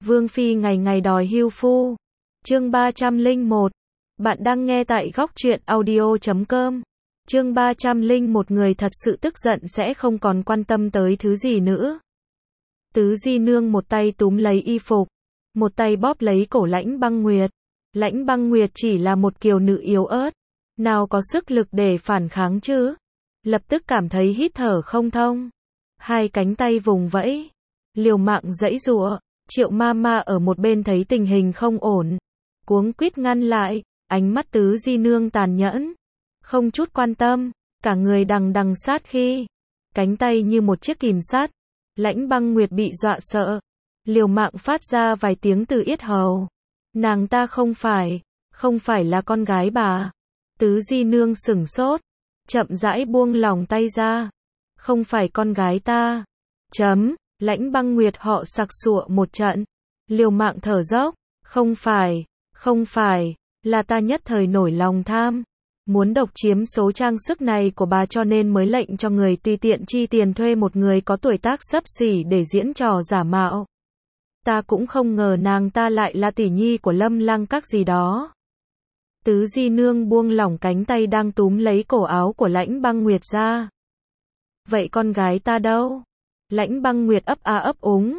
Vương Phi ngày ngày đòi hưu phu. Chương 301. Bạn đang nghe tại góc truyện audio.com. Chương 301. Người thật sự tức giận sẽ không còn quan tâm tới thứ gì nữa. Tứ Di Nương một tay túm lấy y phục, một tay bóp lấy cổ Lãnh Băng Nguyệt. Lãnh Băng Nguyệt chỉ là một kiều nữ yếu ớt, nào có sức lực để phản kháng chứ. Lập tức cảm thấy hít thở không thông, hai cánh tay vùng vẫy, liều mạng giãy giụa. Triệu Mama ở một bên thấy tình hình không ổn, cuống quýt ngăn lại. Ánh mắt Tứ Di Nương tàn nhẫn, không chút quan tâm, cả người đằng đằng sát khí, cánh tay như một chiếc kìm sắt. Lãnh Băng Nguyệt bị dọa sợ, liều mạng phát ra vài tiếng từ yết hầu. Nàng ta không phải là con gái bà. Tứ Di Nương sửng sốt, chậm rãi buông lỏng tay ra. Không phải con gái ta. Lãnh Băng Nguyệt họ sặc sụa một trận, liều mạng thở dốc. Không phải, là ta nhất thời nổi lòng tham, muốn độc chiếm số trang sức này của bà cho nên mới lệnh cho người tùy tiện chi tiền thuê một người có tuổi tác xấp xỉ để diễn trò giả mạo. Ta cũng không ngờ nàng ta lại là tỷ nhi của Lâm Lăng Các gì đó. Tứ Di Nương buông lỏng cánh tay đang túm lấy cổ áo của Lãnh Băng Nguyệt ra. Vậy con gái ta đâu? Lãnh Băng Nguyệt ấp a ấp úng.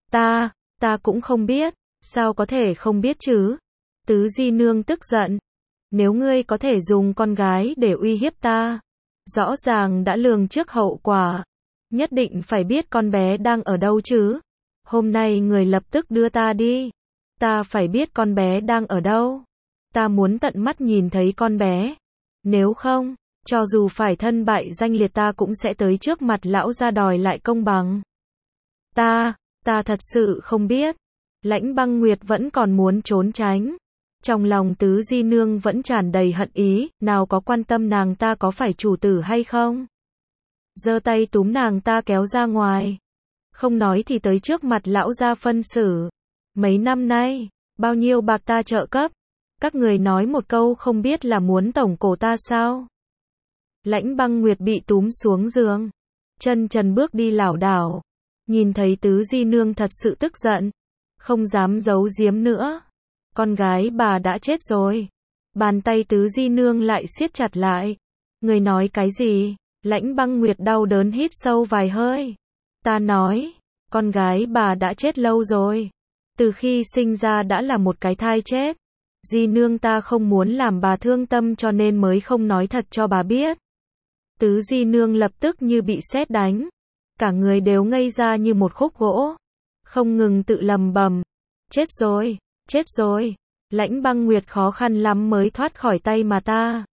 Ta cũng không biết. Sao có thể không biết chứ? Tứ Di Nương tức giận. Nếu ngươi có thể dùng con gái để uy hiếp ta, rõ ràng đã lường trước hậu quả, nhất định phải biết con bé đang ở đâu chứ. Hôm nay người lập tức đưa ta đi. Ta phải biết con bé đang ở đâu. Ta muốn tận mắt nhìn thấy con bé. Nếu không, cho dù phải thân bại danh liệt ta cũng sẽ tới trước mặt lão gia đòi lại công bằng. Ta thật sự không biết. Lãnh Băng Nguyệt vẫn còn muốn trốn tránh. Trong lòng Tứ Di Nương vẫn tràn đầy hận ý, nào có quan tâm nàng ta có phải chủ tử hay không. Giơ tay túm nàng ta kéo ra ngoài. Không nói thì tới trước mặt lão gia phân xử. Mấy năm nay, bao nhiêu bạc ta trợ cấp, các người nói một câu không biết là muốn tổng cổ ta sao? Lãnh Băng Nguyệt bị túm xuống giường, chân trần bước đi lảo đảo. Nhìn thấy Tứ Di Nương thật sự tức giận, không dám giấu giếm nữa. Con gái bà đã chết rồi. Bàn tay Tứ Di Nương lại siết chặt lại. Người nói cái gì? Lãnh Băng Nguyệt đau đớn hít sâu vài hơi. Ta nói, con gái bà đã chết lâu rồi. Từ khi sinh ra đã là một cái thai chết. Di Nương ta không muốn làm bà thương tâm cho nên mới không nói thật cho bà biết. Tứ Di Nương lập tức như bị sét đánh. Cả người đều ngây ra như một khúc gỗ. Không ngừng tự lầm bầm. Chết rồi. Lãnh Băng Nguyệt khó khăn lắm mới thoát khỏi tay mà ta.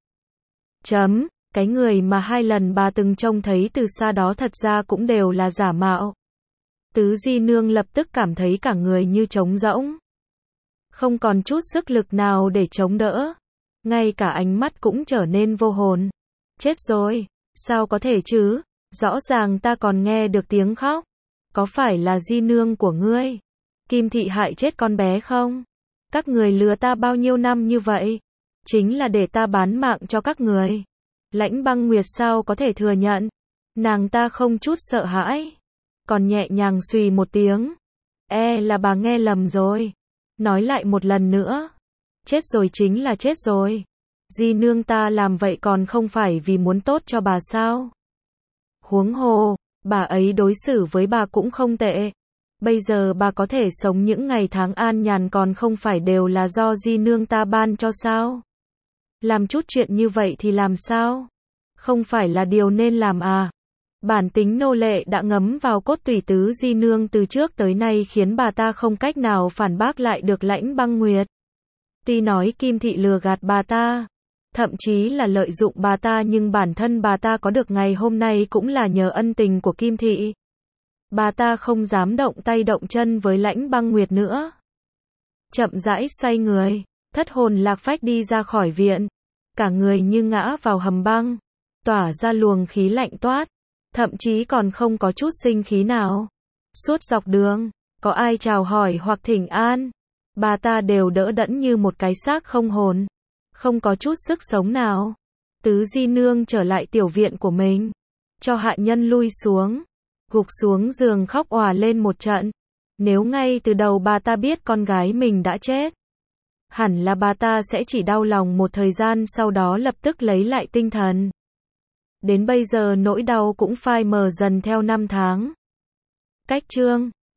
Cái người mà 2 lần bà từng trông thấy từ xa đó thật ra cũng đều là giả mạo. Tứ Di Nương lập tức cảm thấy cả người như trống rỗng. Không còn chút sức lực nào để chống đỡ. Ngay cả ánh mắt cũng trở nên vô hồn. Chết rồi, sao có thể chứ? Rõ ràng ta còn nghe được tiếng khóc. Có phải là Di Nương của ngươi, Kim Thị hại chết con bé không? Các người lừa ta bao nhiêu năm như vậy, chính là để ta bán mạng cho các người. Lãnh Băng Nguyệt sao có thể thừa nhận? Nàng ta không chút sợ hãi, còn nhẹ nhàng xùy một tiếng. Là bà nghe lầm rồi. Nói lại một lần nữa. Chết rồi chính là chết rồi. Di Nương ta làm vậy còn không phải vì muốn tốt cho bà sao? Huống hồ, bà ấy đối xử với bà cũng không tệ. Bây giờ bà có thể sống những ngày tháng an nhàn còn không phải đều là do Di Nương ta ban cho sao? Làm chút chuyện như vậy thì làm sao? Không phải là điều nên làm à? Bản tính nô lệ đã ngấm vào cốt tủy Tứ Di Nương từ trước tới nay khiến bà ta không cách nào phản bác lại được Lãnh Băng Nguyệt. Tuy nói Kim Thị lừa gạt bà ta, thậm chí là lợi dụng bà ta, nhưng bản thân bà ta có được ngày hôm nay cũng là nhờ ân tình của Kim Thị. Bà ta không dám động tay động chân với Lãnh Băng Nguyệt nữa. Chậm rãi xoay người, thất hồn lạc phách đi ra khỏi viện. Cả người như ngã vào hầm băng, tỏa ra luồng khí lạnh toát, thậm chí còn không có chút sinh khí nào. Suốt dọc đường, có ai chào hỏi hoặc thỉnh an, bà ta đều đỡ đẫn như một cái xác không hồn, không có chút sức sống nào. Tứ Di Nương trở lại tiểu viện của mình, cho hạ nhân lui xuống, gục xuống giường khóc òa lên một trận. Nếu ngay từ đầu bà ta biết con gái mình đã chết, hẳn là bà ta sẽ chỉ đau lòng một thời gian sau đó lập tức lấy lại tinh thần. Đến bây giờ nỗi đau cũng phai mờ dần theo năm tháng. Cách chương